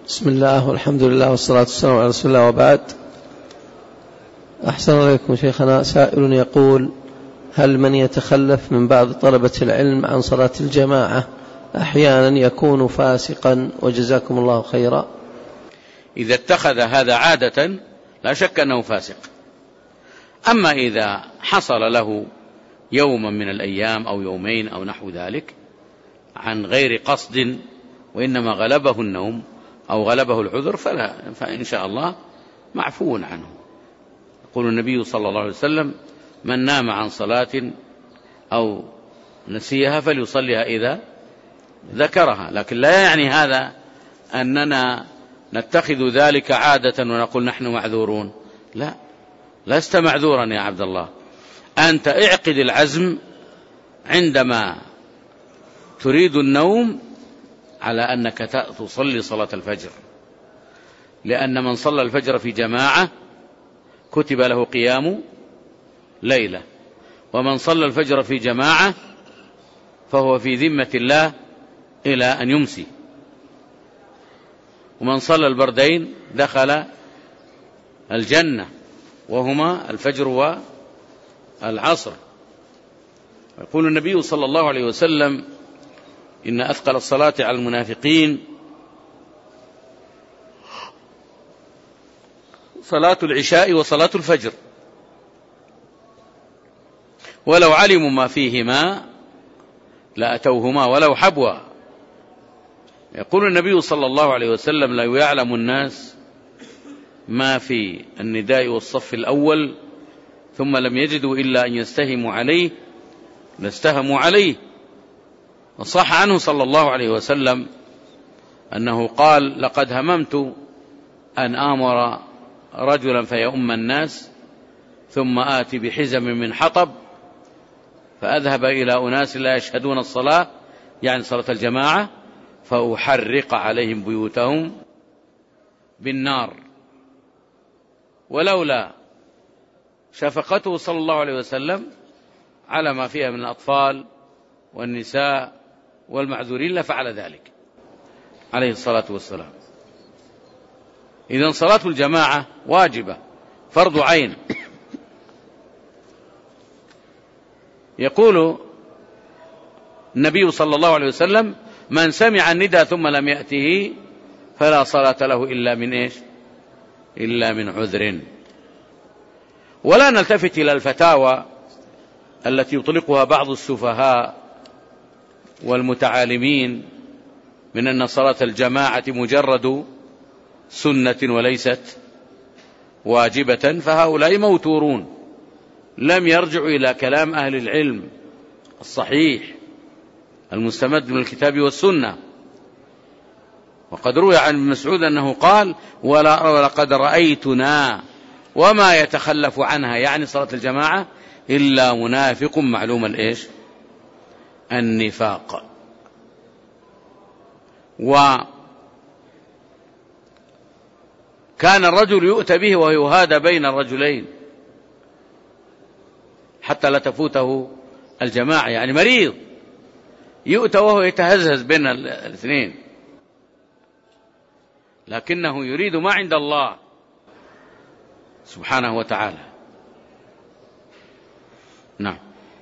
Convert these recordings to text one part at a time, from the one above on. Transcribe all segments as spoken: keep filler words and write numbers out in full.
بسم الله والحمد لله والصلاة والسلام على رسول الله وبعد. أحسن عليكم شيخنا، سائل يقول: هل من يتخلف من بعض طلبة العلم عن صلاة الجماعة أحيانا يكون فاسقا؟ وجزاكم الله خيرا. إذا اتخذ هذا عادة لا شك أنه فاسق. أما إذا حصل له يوما من الأيام أو يومين أو نحو ذلك عن غير قصد وإنما غلبه النوم أو غلبه العذر فلا فإن شاء الله معفو عنه. يقول النبي صلى الله عليه وسلم: من نام عن صلاة أو نسيها فليصليها إذا ذكرها. لكن لا يعني هذا أننا نتخذ ذلك عادة ونقول نحن معذورون. لا، لست معذورا يا عبد الله. أنت اعقد العزم عندما تريد النوم على أنك تصلي صلاة الفجر، لأن من صلى الفجر في جماعة كتب له قيام ليلة، ومن صلى الفجر في جماعة فهو في ذمة الله إلى أن يمسي، ومن صلى البردين دخل الجنة وهما الفجر والعصر. يقول النبي صلى الله عليه وسلم: إن أثقل الصلاة على المنافقين صلاة العشاء وصلاة الفجر، ولو علموا ما فيهما لأتوهما ولو حبوا. يقول النبي صلى الله عليه وسلم: لو يعلم الناس ما في النداء والصف الأول ثم لم يجدوا إلا أن يستهموا عليه لاستهموا عليه. وصح عنه صلى الله عليه وسلم أنه قال: لقد هممت أن آمر رجلا فيؤم الناس ثم آتي بحزم من حطب فأذهب إلى أناس لا يشهدون الصلاة، يعني صلاة الجماعة، فأحرق عليهم بيوتهم بالنار. ولولا شفقته صلى الله عليه وسلم على ما فيها من الأطفال والنساء والمعذورين لفعل ذلك عليه الصلاة والسلام. إذن صلاة الجماعة واجبة، فرض عين. يقول النبي صلى الله عليه وسلم: من سمع الندى ثم لم يأته فلا صلاة له إلا من إيش؟ إلا من عذر. ولا نلتفت إلى الفتاوى التي يطلقها بعض السفهاء والمتعالمين من أن صلاة الجماعة مجرد سنة وليست واجبة، فهؤلاء موتورون، لم يرجعوا إلى كلام أهل العلم الصحيح المستمد من الكتاب والسنة. وقد روي عن ابن مسعود أنه قال: ولقد رأيتنا وما يتخلف عنها، يعني صلاة الجماعة، إلا منافق معلوم الإيش؟ النفاق. وكان الرجل يؤتى به ويهادى بين الرجلين حتى لا تفوته الجماعة، يعني مريض يؤتى وهو يتهزهز بين الاثنين، لكنه يريد ما عند الله سبحانه وتعالى. نعم.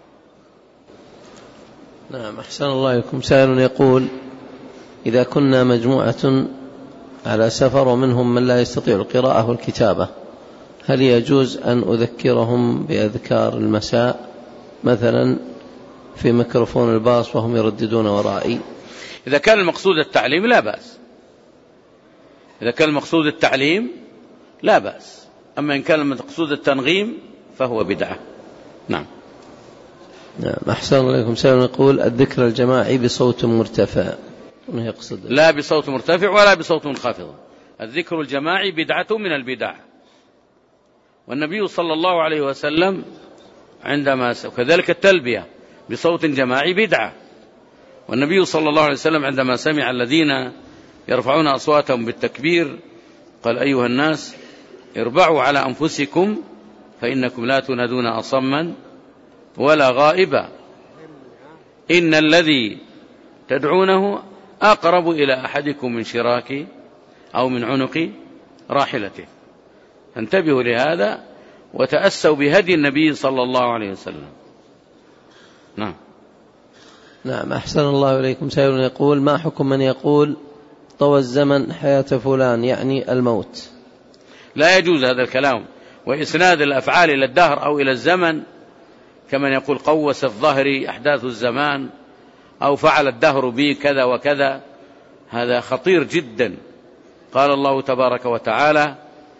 نعم، أحسن الله إليكم. سائل يقول: إذا كنا مجموعة على سفر ومنهم من لا يستطيع القراءة والكتابة، هل يجوز أن أذكرهم بأذكار المساء مثلا في ميكروفون الباص وهم يرددون ورائي؟ إذا كان المقصود التعليم لا بأس، إذا كان المقصود التعليم لا بأس، أما إن كان المقصود التنغيم فهو بدعة. نعم. نعم، أحسن الله إليكم. سائل يقول: الذكر الجماعي بصوت مرتفع، يقصد لا بصوت مرتفع ولا بصوت منخفض. الذكر الجماعي بدعة من البدع، والنبي صلى الله عليه وسلم عندما كذلك التلبية بصوت جماعي بدعة، والنبي صلى الله عليه وسلم عندما سمع الذين يرفعون أصواتهم بالتكبير قال: أيها الناس اربعوا على أنفسكم فإنكم لا تنادون أصما ولا غائبا، إن الذي تدعونه أقرب إلى أحدكم من شراك أو من عنق راحلته. فانتبهوا لهذا وتأسوا بهدي النبي صلى الله عليه وسلم. نعم. نعم أحسن الله إليكم. سائل يقول: ما حكم من يقول طوى الزمن حياة فلان يعني الموت؟ لا يجوز هذا الكلام، وإسناد الأفعال إلى الدهر أو إلى الزمن كمن يقول قوس الظهر أحداث الزمان أو فعل الدهر بي كذا وكذا، هذا خطير جدا. قال الله تبارك وتعالى: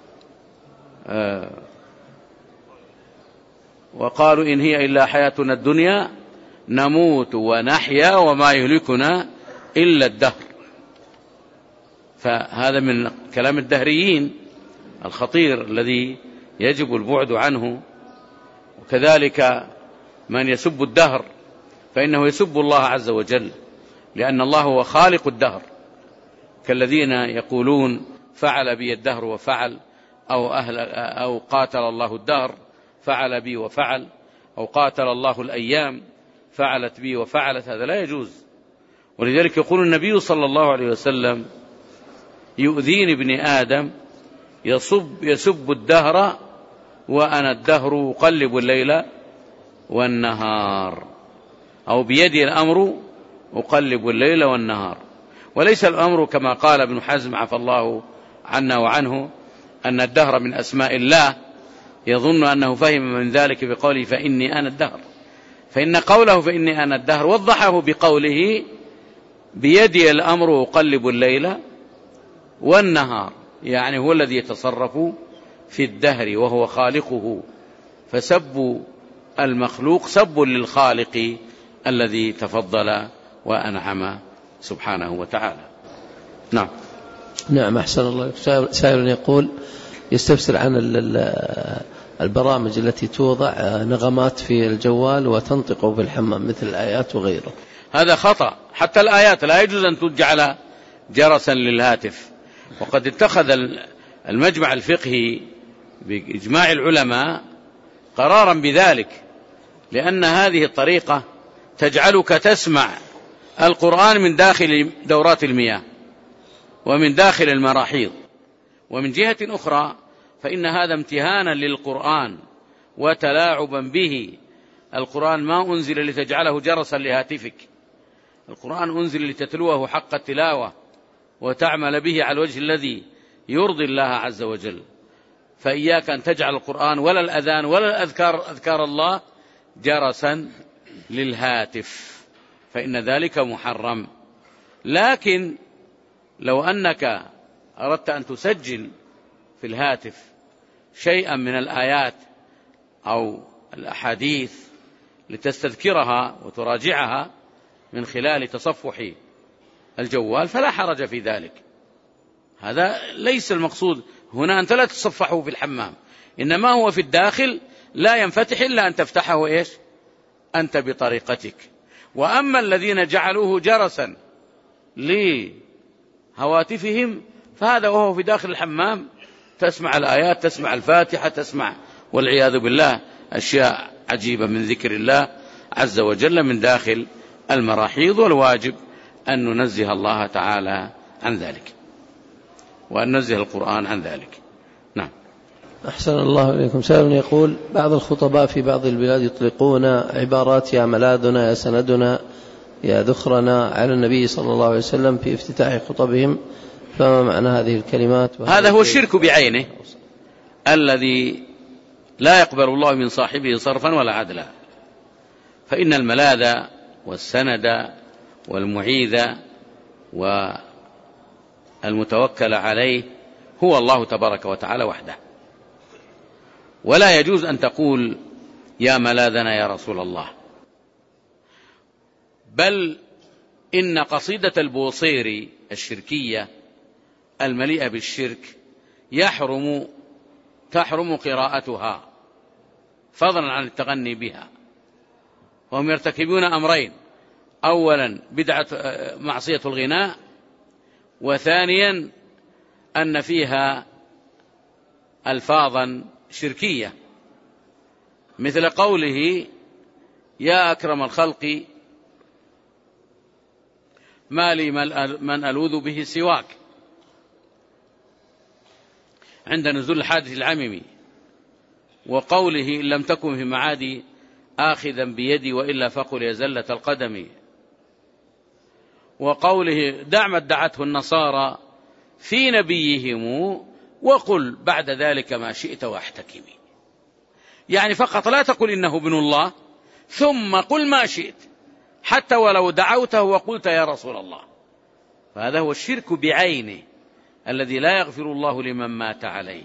آه وقالوا إن هي إلا حياتنا الدنيا نموت ونحيا وما يهلكنا إلا الدهر. فهذا من كلام الدهريين الخطير الذي يجب البعد عنه. وكذلك من يسب الدهر فإنه يسب الله عز وجل، لأن الله هو خالق الدهر، كالذين يقولون فعل بي الدهر وفعل، أو, أهل أو قاتل الله الدهر فعل بي وفعل، أو قاتل الله الأيام فعلت بي وفعلت. هذا لا يجوز. ولذلك يقول النبي صلى الله عليه وسلم: يؤذيني ابن آدم يسب, يسب الدهر وأنا الدهر أقلب الليل والنهار، أو بيدي الأمر أقلب الليل والنهار. وليس الأمر كما قال ابن حزم عفى الله عنا وعنه أن الدهر من أسماء الله، يظن أنه فهم من ذلك بقوله فإني أنا الدهر، فإن قوله فإني أنا الدهر وضحه بقوله بيدي الأمر أقلب الليل والنهار، يعني هو الذي يتصرف في الدهر وهو خالقه. فسب المخلوق سب للخالق الذي تفضل وأنعم سبحانه وتعالى. نعم. نعم أحسن الله. سائل يقول: يستفسر عن البرامج التي توضع نغمات في الجوال وتنطق بالحمام مثل الآيات وغيره. هذا خطأ، حتى الآيات لا يجوز أن تجعل جرسا للهاتف. وقد اتخذ المجمع الفقهي بإجماع العلماء قرارا بذلك، لأن هذه الطريقة تجعلك تسمع القرآن من داخل دورات المياه ومن داخل المراحيض. ومن جهة أخرى فإن هذا امتهانا للقرآن وتلاعبا به. القرآن ما أنزل لتجعله جرسا لهاتفك، القرآن أنزل لتتلوه حق التلاوة وتعمل به على الوجه الذي يرضي الله عز وجل. فإياك أن تجعل القرآن ولا الأذان ولا الأذكار أذكار الله جرسا للهاتف، فإن ذلك محرم. لكن لو أنك أردت أن تسجل في الهاتف شيئا من الآيات أو الأحاديث لتستذكرها وتراجعها من خلال تصفح الجوال فلا حرج في ذلك. هذا ليس المقصود هنا، أنت لا تصفحه في الحمام، إنما هو في الداخل لا ينفتح إلا أن تفتحه إيش أنت بطريقتك. وأما الذين جعلوه جرسا لهواتفهم فهذا وهو في داخل الحمام تسمع الآيات، تسمع الفاتحة، تسمع والعياذ بالله أشياء عجيبة من ذكر الله عز وجل من داخل المراحيض. والواجب أن ننزه الله تعالى عن ذلك وأن ننزه القرآن عن ذلك. نعم. أحسن الله إليكم. سائل يقول: بعض الخطباء في بعض البلاد يطلقون عبارات يا ملاذنا يا سندنا يا ذخرنا على النبي صلى الله عليه وسلم في افتتاح خطبهم، فما معنى هذه الكلمات؟ هذا هو الشرك بعينه الذي لا يقبل الله من صاحبه صرفا ولا عدلا. فإن الملاذ والسند والمعيذ والمتوكل عليه هو الله تبارك وتعالى وحده، ولا يجوز أن تقول يا ملاذنا يا رسول الله. بل إن قصيدة البوصيري الشركية المليئة بالشرك يحرم تحرم قراءتها فضلا عن التغني بها. وهم يرتكبون أمرين: أولا بدعة معصية الغناء، وثانيا أن فيها ألفاظا شركية مثل قوله يا أكرم الخلق ما لي من ألوذ به سواك. عند نزول الحادث العممي، وقوله إن لم تكن في معادي آخذا بيدي وإلا فقل يا زلة القدم، وقوله دع ما ادعته النصارى في نبيهم وقل بعد ذلك ما شئت واحتكمي. يعني فقط لا تقل إنه ابن الله ثم قل ما شئت، حتى ولو دعوته وقلت يا رسول الله، فهذا هو الشرك بعينه الذي لا يغفر الله لمن مات عليه.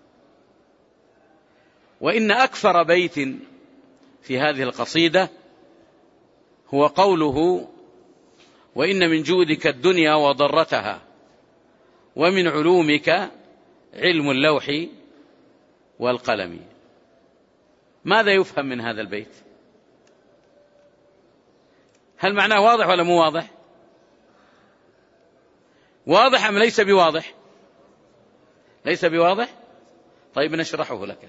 وإن أكثر بيت في هذه القصيدة هو قوله وإن من جودك الدنيا وضرتها ومن علومك علم اللوح والقلم. ماذا يفهم من هذا البيت؟ هل معناه واضح ولا مو واضح؟ واضح أم ليس بواضح؟ ليس بواضح؟ طيب نشرحه لك.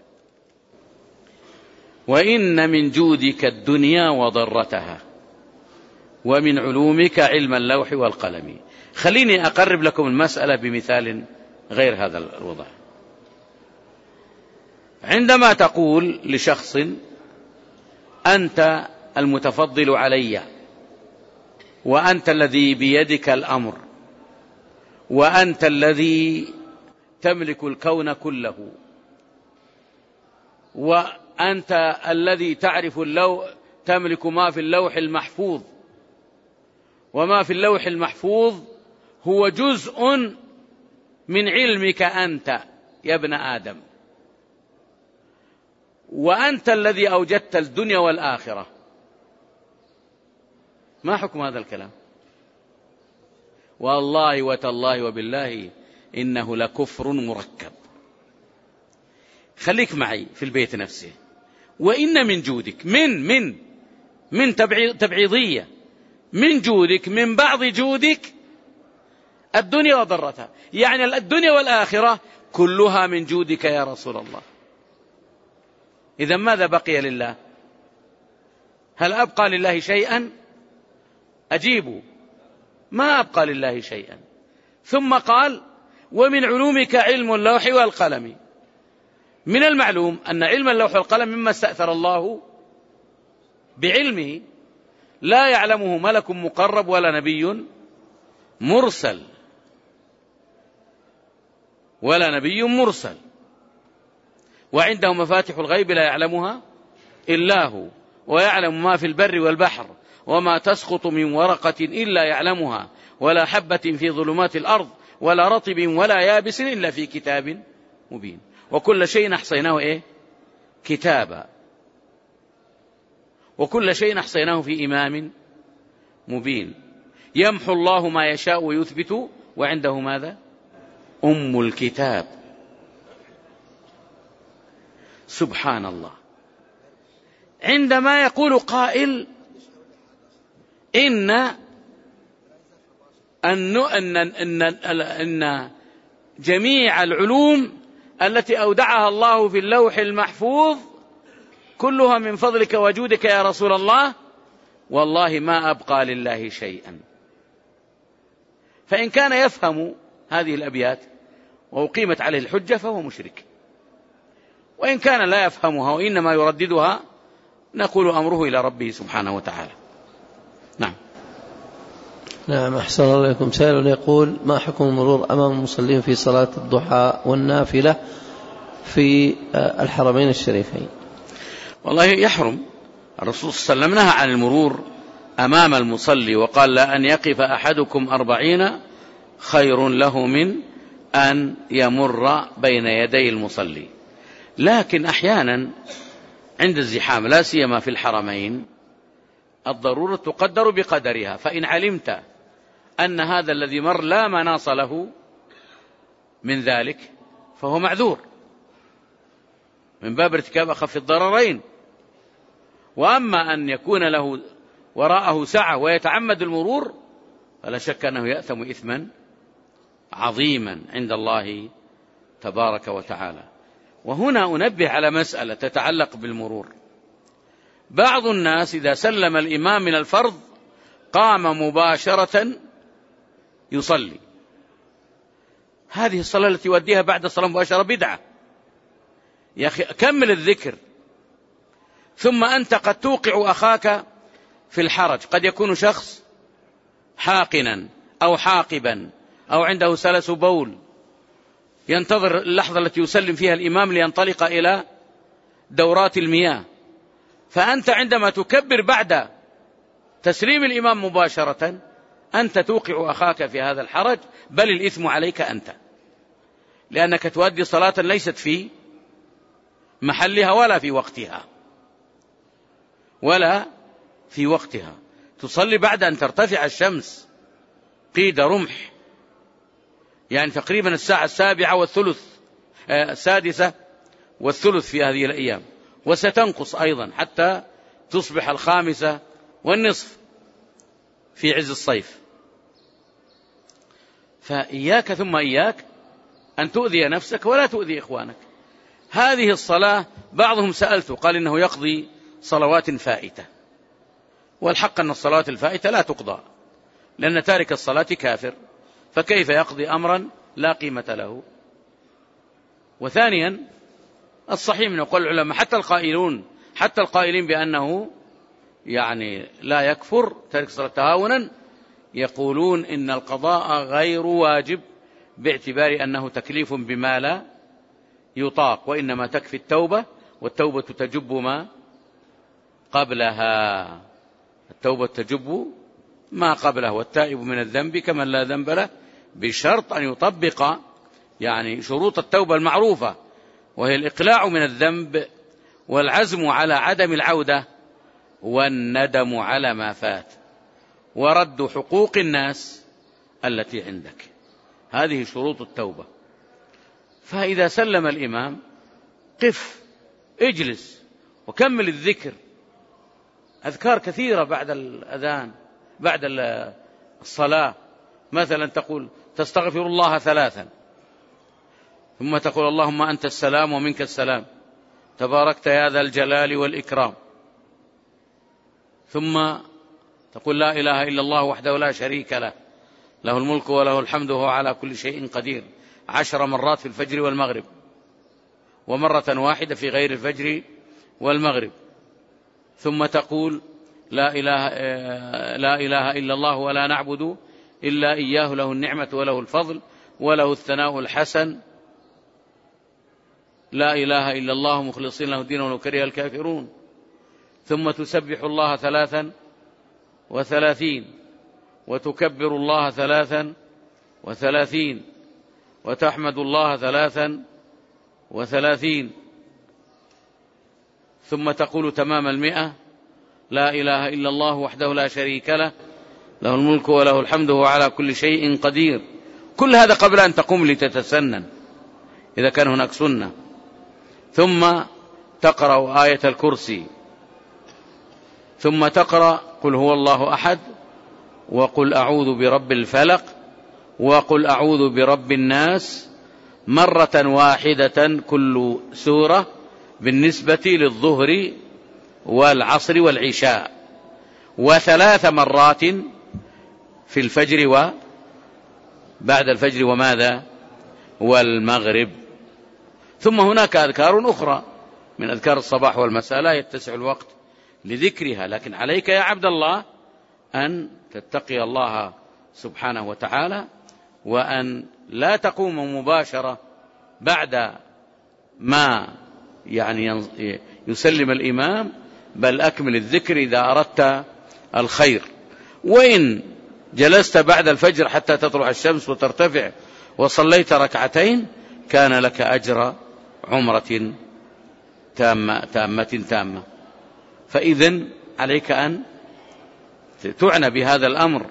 وإن من جودك الدنيا وضرتها ومن علومك علم اللوح والقلم. خليني أقرب لكم المسألة بمثال غير هذا الوضع. عندما تقول لشخص أنت المتفضل علي، وأنت الذي بيدك الأمر، وأنت الذي تملك الكون كله، وأنت الذي تعرف اللوح، تملك ما في اللوح المحفوظ، وما في اللوح المحفوظ هو جزء من علمك أنت يا ابن آدم، وأنت الذي أوجدت الدنيا والآخرة. ما حكم هذا الكلام؟ والله وتالله وبالله إنه لكفر مركب. خليك معي في البيت نفسه. وإن من جودك، من من من تبعيضية، من جودك، من بعض جودك الدنيا وضرتها، يعني الدنيا والآخرة كلها من جودك يا رسول الله. إذن ماذا بقي لله؟ هل أبقى لله شيئا؟ أجيبوا، ما أبقى لله شيئا. ثم قال ومن علومك علم اللوح والقلم. من المعلوم أن علم اللوح والقلم مما استأثر الله بعلمه، لا يعلمه ملك مقرب ولا نبي مرسل، ولا نبي مرسل. وعنده مفاتح الغيب لا يعلمها إلا هو، ويعلم ما في البر والبحر، وما تسقط من ورقة إلا يعلمها، ولا حبة في ظلمات الأرض، ولا رطب ولا يابس إلا في كتاب مبين. وكل شيء أحصيناه إيه؟ كتابا. وكل شيء أحصيناه في إمام مبين. يمحو الله ما يشاء ويثبت، وعنده ماذا؟ أم الكتاب. سبحان الله. عندما يقول قائل إن أن أن أن أن جميع العلوم التي أودعها الله في اللوح المحفوظ كلها من فضلك وجودك يا رسول الله، والله ما أبقى لله شيئا. فإن كان يفهم هذه الأبيات وأقيمت عليه الحجة فهو مشرك، وإن كان لا يفهمها وإنما يرددها نقول أمره إلى ربه سبحانه وتعالى. نعم. نعم، أحسن الله إليكم. سائل يقول ما حكم المرور أمام المصلين في صلاة الضحى والنافلة في الحرمين الشريفين؟ والله يحرم. الرسول صلى الله عليه وسلم نهى عن المرور أمام المصلي، وقال لا أن يقف أحدكم أربعين خير له من أن يمر بين يدي المصلي. لكن أحيانا عند الزحام لا سيما في الحرمين الضرورة تقدر بقدرها، فإن علمت أن هذا الذي مر لا مناص له من ذلك فهو معذور من باب ارتكاب أخف الضررين. وأما أن يكون له وراءه سعة ويتعمد المرور فلا شك أنه يأثم إثما عظيما عند الله تبارك وتعالى. وهنا أنبه على مسألة تتعلق بالمرور. بعض الناس إذا سلم الإمام من الفرض قام مباشرة يصلي. هذه الصلاة التي يؤديها بعد الصلاة مباشرة بدعة. يا أخي كمل الذكر. ثم أنت قد توقع أخاك في الحرج، قد يكون شخص حاقنا أو حاقبا أو عنده سلس بول، ينتظر اللحظة التي يسلم فيها الإمام لينطلق إلى دورات المياه، فأنت عندما تكبر بعد تسليم الإمام مباشرة أنت توقع أخاك في هذا الحرج، بل الإثم عليك أنت، لأنك تؤدي صلاة ليست في محلها ولا في وقتها ولا في وقتها. تصلي بعد أن ترتفع الشمس قيد رمح، يعني تقريبا الساعة السابعة والثلث آه السادسة والثلث في هذه الأيام، وستنقص أيضا حتى تصبح الخامسة والنصف في عز الصيف. فإياك ثم إياك أن تؤذي نفسك ولا تؤذي إخوانك. هذه الصلاة بعضهم سألته قال إنه يقضي صلوات فائتة، والحق أن الصلوات الفائتة لا تقضى، لأن تارك الصلاة كافر، فكيف يقضي أمرا لا قيمة له؟ وثانيا الصحيح من قول العلماء حتى القائلون حتى القائلين بأنه يعني لا يكفر تارك الصلاة تهاونا، يقولون إن القضاء غير واجب باعتبار أنه تكليف بما لا يطاق، وإنما تكفي التوبة، والتوبة تجب ما قبلها. التوبة تجب ما قبله، والتائب من الذنب كمن لا ذنب له، بشرط أن يطبق يعني شروط التوبة المعروفة، وهي الإقلاع من الذنب والعزم على عدم العودة والندم على ما فات ورد حقوق الناس التي عندك. هذه شروط التوبة. فإذا سلم الإمام قف، اجلس وكمل الذكر. أذكار كثيرة بعد الأذان بعد الصلاة، مثلا تقول تستغفر الله ثلاثا، ثم تقول اللهم أنت السلام ومنك السلام تباركت يا ذا الجلال والإكرام، ثم تقول لا إله إلا الله وحده لا شريك له له الملك وله الحمد وهو على كل شيء قدير، عشر مرات في الفجر والمغرب، ومرة واحدة في غير الفجر والمغرب. ثم تقول لا إله, لا إله إلا الله ولا نعبد إلا إياه له النعمة وله الفضل وله الثناء الحسن، لا إله إلا الله مخلصين له الدين ولو كره الكافرون. ثم تسبح الله ثلاثا وثلاثين، وتكبر الله ثلاثا وثلاثين، وتحمد الله ثلاثا وثلاثين. ثم تقول تمام المئة لا إله إلا الله وحده لا شريك له له الملك وله الحمد وهو على كل شيء قدير. كل هذا قبل أن تقوم لتتسنن إذا كان هناك سنة. ثم تقرأ آية الكرسي، ثم تقرأ قل هو الله أحد، وقل أعوذ برب الفلق، وقل أعوذ برب الناس مرة واحدة كل سورة بالنسبة للظهر والعصر والعشاء، وثلاث مرات في الفجر وبعد الفجر وماذا والمغرب. ثم هناك أذكار أخرى من أذكار الصباح والمساء لا يتسع الوقت لذكرها، لكن عليك يا عبد الله أن تتقي الله سبحانه وتعالى، وأن لا تقوم مباشرة بعد ما يعني يسلم الإمام، بل أكمل الذكر إذا أردت الخير. وإن جلست بعد الفجر حتى تطلع الشمس وترتفع وصليت ركعتين كان لك أجر عمرة تامة تامة تامة. فإذن عليك أن تعنى بهذا الأمر.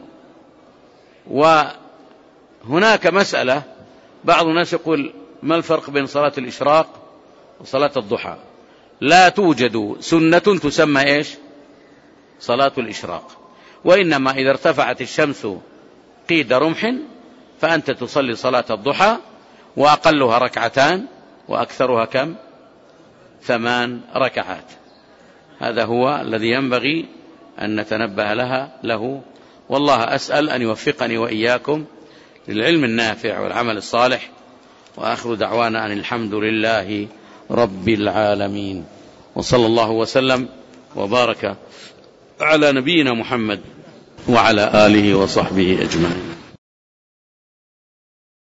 وهناك مسألة، بعض الناس يقول ما الفرق بين صلاة الإشراق وصلاة الضحى؟ لا توجد سنة تسمى إيش صلاة الإشراق، وإنما إذا ارتفعت الشمس قيد رمح فأنت تصلي صلاة الضحى، وأقلها ركعتان وأكثرها كم؟ ثمان ركعات. هذا هو الذي ينبغي أن نتنبه لها له. والله أسأل أن يوفقني وإياكم للعلم النافع والعمل الصالح. وآخر دعوانا أن الحمد لله رب العالمين، وصلى الله وسلم وبارك على نبينا محمد وعلى آله وصحبه أجمعين.